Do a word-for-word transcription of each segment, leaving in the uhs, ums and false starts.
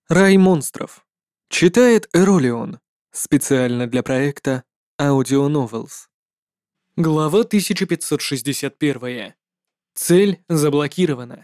Рай монстров. Читает Эролион. Специально для проекта Audio Novels. Глава тысяча пятьсот шестьдесят один. Цель заблокирована.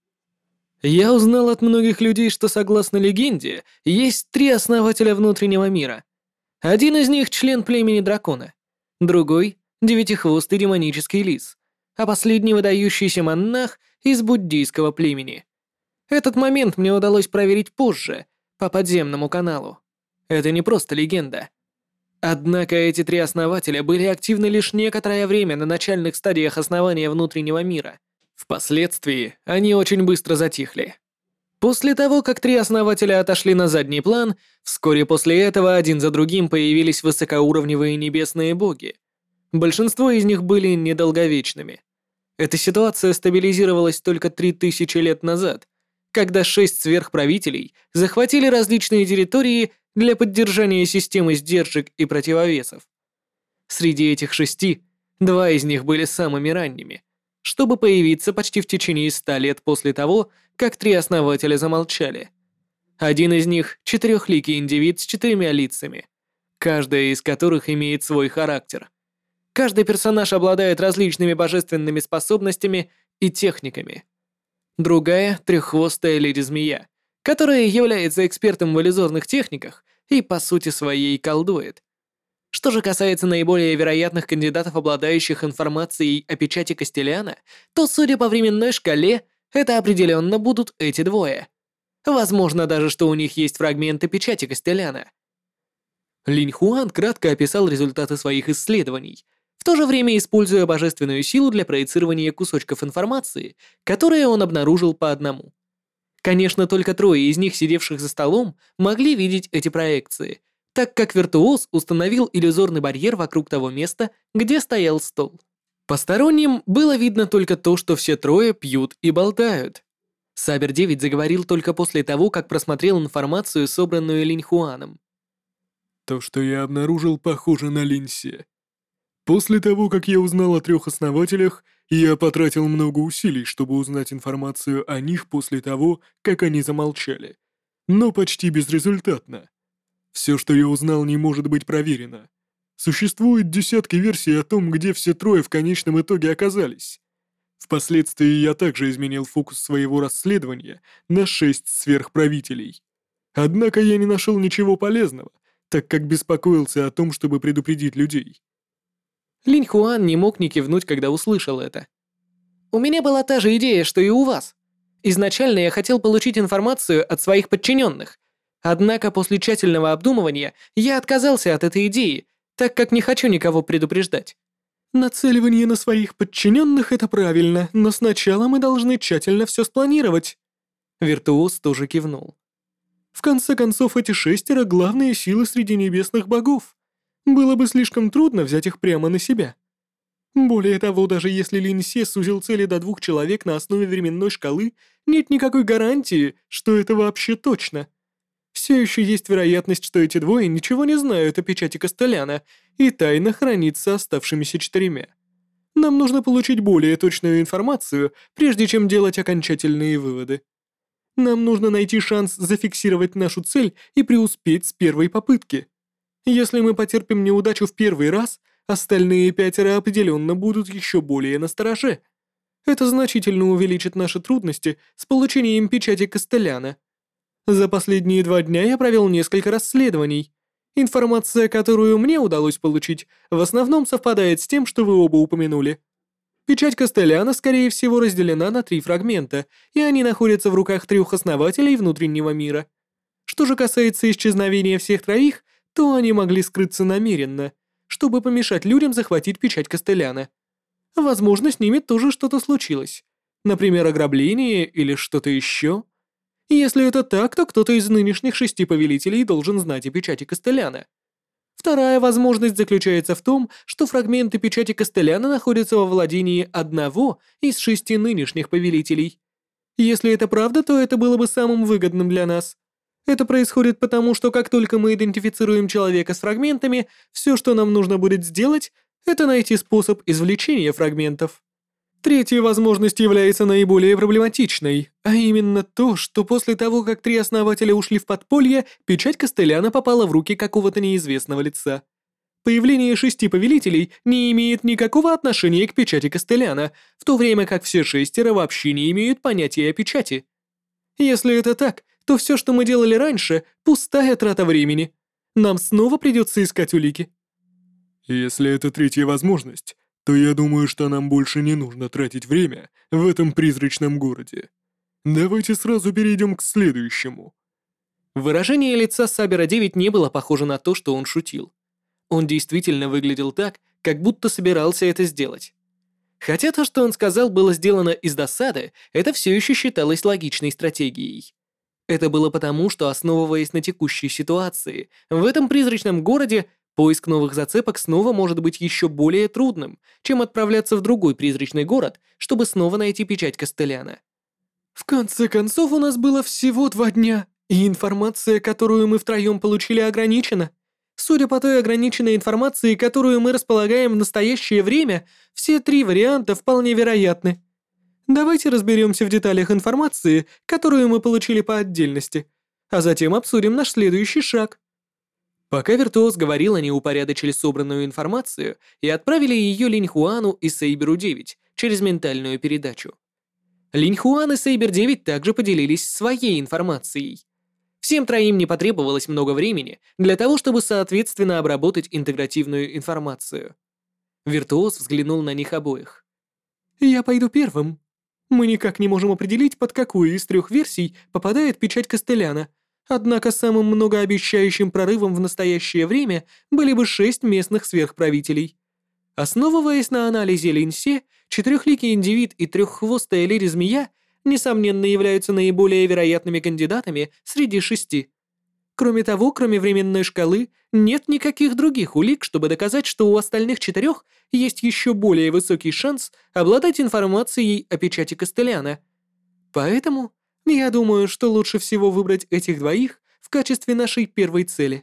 Я узнал от многих людей, что, согласно легенде, есть три основателя внутреннего мира. Один из них — член племени дракона, другой — девятихвостый демонический лис, а последний — выдающийся монах из буддийского племени. Этот момент мне удалось проверить позже, по подземному каналу. Это не просто легенда. Однако эти три основателя были активны лишь некоторое время на начальных стадиях основания внутреннего мира. Впоследствии они очень быстро затихли. После того, как три основателя отошли на задний план, вскоре после этого один за другим появились высокоуровневые небесные боги. Большинство из них были недолговечными. Эта ситуация стабилизировалась только три тысячи лет назад, когда шесть сверхправителей захватили различные территории для поддержания системы сдержек и противовесов. Среди этих шести два из них были самыми ранними, чтобы появиться почти в течение ста лет после того, как три основателя замолчали. Один из них — четырехликий индивид с четырьмя лицами, каждая из которых имеет свой характер. Каждый персонаж обладает различными божественными способностями и техниками. Другая — треххвостая леди-змея, которая является экспертом в иллюзорных техниках и, по сути своей, колдует. Что же касается наиболее вероятных кандидатов, обладающих информацией о печати Кастелиана, то, судя по временной шкале, это определенно будут эти двое. Возможно даже, что у них есть фрагменты печати Кастелиана. Линь Хуан кратко описал результаты своих исследований, в то же время используя божественную силу для проецирования кусочков информации, которые он обнаружил по одному. Конечно, только трое из них, сидевших за столом, могли видеть эти проекции, так как виртуоз установил иллюзорный барьер вокруг того места, где стоял стол. Посторонним было видно только то, что все трое пьют и болтают. Сабер девять заговорил только после того, как просмотрел информацию, собранную Линь Хуаном. То, что я обнаружил, похоже на Линьсе. После того, как я узнал о трех основателях, я потратил много усилий, чтобы узнать информацию о них после того, как они замолчали. Но почти безрезультатно. Все, что я узнал, не может быть проверено. Существует десятки версий о том, где все трое в конечном итоге оказались. Впоследствии я также изменил фокус своего расследования на шесть сверхправителей. Однако я не нашел ничего полезного, так как беспокоился о том, чтобы предупредить людей. Линь Хуан не мог не кивнуть, когда услышал это. «У меня была та же идея, что и у вас. Изначально я хотел получить информацию от своих подчиненных. Однако после тщательного обдумывания я отказался от этой идеи, так как не хочу никого предупреждать». «Нацеливание на своих подчиненных — это правильно, но сначала мы должны тщательно все спланировать». Виртуоз тоже кивнул. «В конце концов, эти шестеро — главные силы среди небесных богов. Было бы слишком трудно взять их прямо на себя. Более того, даже если Линьсе сузил цели до двух человек на основе временной шкалы, нет никакой гарантии, что это вообще точно. Все еще есть вероятность, что эти двое ничего не знают о печати Кастеляна, и тайна хранится оставшимися четырьмя. Нам нужно получить более точную информацию, прежде чем делать окончательные выводы. Нам нужно найти шанс зафиксировать нашу цель и преуспеть с первой попытки. Если мы потерпим неудачу в первый раз, остальные пятеро определенно будут еще более настороже. Это значительно увеличит наши трудности с получением печати Кастеляна. За последние два дня я провел несколько расследований. Информация, которую мне удалось получить, в основном совпадает с тем, что вы оба упомянули. Печать Кастеляна, скорее всего, разделена на три фрагмента, и они находятся в руках трех основателей внутреннего мира. Что же касается исчезновения всех троих, то они могли скрыться намеренно, чтобы помешать людям захватить печать Кастеляна. Возможно, с ними тоже что-то случилось. Например, ограбление или что-то еще. Если это так, то кто-то из нынешних шести повелителей должен знать о печати Кастеляна. Вторая возможность заключается в том, что фрагменты печати Кастеляна находятся во владении одного из шести нынешних повелителей. Если это правда, то это было бы самым выгодным для нас. Это происходит потому, что как только мы идентифицируем человека с фрагментами, все, что нам нужно будет сделать, это найти способ извлечения фрагментов. Третья возможность является наиболее проблематичной, а именно то, что после того, как три основателя ушли в подполье, печать Костеляна попала в руки какого-то неизвестного лица. Появление шести повелителей не имеет никакого отношения к печати Костеляна, в то время как все шестеро вообще не имеют понятия о печати. Если это так, то все, что мы делали раньше, пустая трата времени. Нам снова придется искать улики. Если это третья возможность, то я думаю, что нам больше не нужно тратить время в этом призрачном городе. Давайте сразу перейдем к следующему. Выражение лица Сабера девять не было похоже на то, что он шутил. Он действительно выглядел так, как будто собирался это сделать. Хотя то, что он сказал, было сделано из досады, это все еще считалось логичной стратегией. Это было потому, что, основываясь на текущей ситуации, в этом призрачном городе поиск новых зацепок снова может быть еще более трудным, чем отправляться в другой призрачный город, чтобы снова найти печать Костеляна. В конце концов, у нас было всего два дня, и информация, которую мы втроем получили, ограничена. Судя по той ограниченной информации, которую мы располагаем в настоящее время, все три варианта вполне вероятны. Давайте разберемся в деталях информации, которую мы получили по отдельности, а затем обсудим наш следующий шаг. Пока Виртуоз говорил, они упорядочили собранную информацию и отправили ее Линьхуану и Сейберу девять через ментальную передачу. Линьхуан и Сейбер девять также поделились своей информацией. Всем троим не потребовалось много времени для того, чтобы соответственно обработать интегративную информацию. Виртуоз взглянул на них обоих. «Я пойду первым. Мы никак не можем определить, под какую из трех версий попадает печать Костеляна, однако самым многообещающим прорывом в настоящее время были бы шесть местных сверхправителей. Основываясь на анализе Линьсе, четырехликий индивид и треххвостая леди-змея несомненно являются наиболее вероятными кандидатами среди шести. Кроме того, кроме временной шкалы, нет никаких других улик, чтобы доказать, что у остальных четырех есть еще более высокий шанс обладать информацией о печати Костеляна. Поэтому я думаю, что лучше всего выбрать этих двоих в качестве нашей первой цели».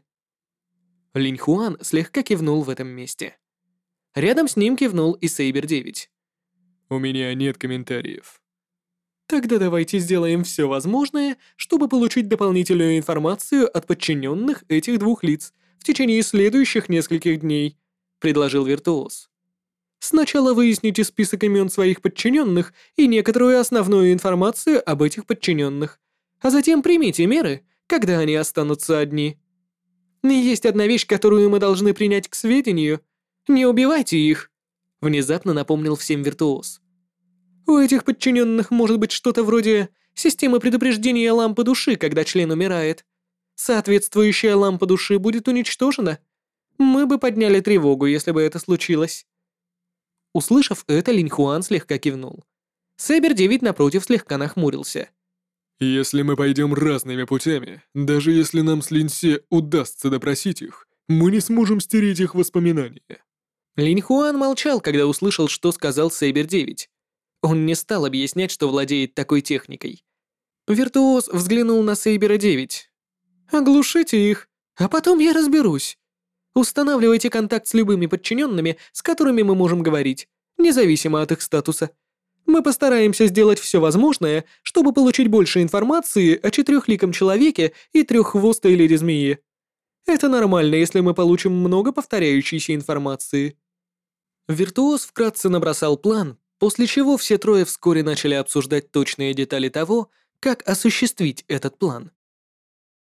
Линьхуан слегка кивнул в этом месте. Рядом с ним кивнул и Сейбер девять. У меня нет комментариев. Тогда давайте сделаем все возможное, чтобы получить дополнительную информацию от подчиненных этих двух лиц в течение следующих нескольких дней, предложил Виртуоз. Сначала выясните список имен своих подчиненных и некоторую основную информацию об этих подчиненных, а затем примите меры, когда они останутся одни. Есть одна вещь, которую мы должны принять к сведению. Не убивайте их, внезапно напомнил всем Виртуоз. У этих подчиненных может быть что-то вроде системы предупреждения лампы души, когда член умирает. Соответствующая лампа души будет уничтожена. Мы бы подняли тревогу, если бы это случилось. Услышав это, Линьхуан слегка кивнул. Сейбер девять напротив слегка нахмурился. Если мы пойдем разными путями, даже если нам с Линьсе удастся допросить их, мы не сможем стереть их воспоминания. Линьхуан молчал, когда услышал, что сказал Сейбер девять. Он не стал объяснять, что владеет такой техникой. Виртуоз взглянул на Сейбера девять. «Оглушите их, а потом я разберусь. Устанавливайте контакт с любыми подчиненными, с которыми мы можем говорить, независимо от их статуса. Мы постараемся сделать все возможное, чтобы получить больше информации о четырехликом человеке и треххвостой леди-змее. Это нормально, если мы получим много повторяющейся информации». Виртуоз вкратце набросал план, после чего все трое вскоре начали обсуждать точные детали того, как осуществить этот план.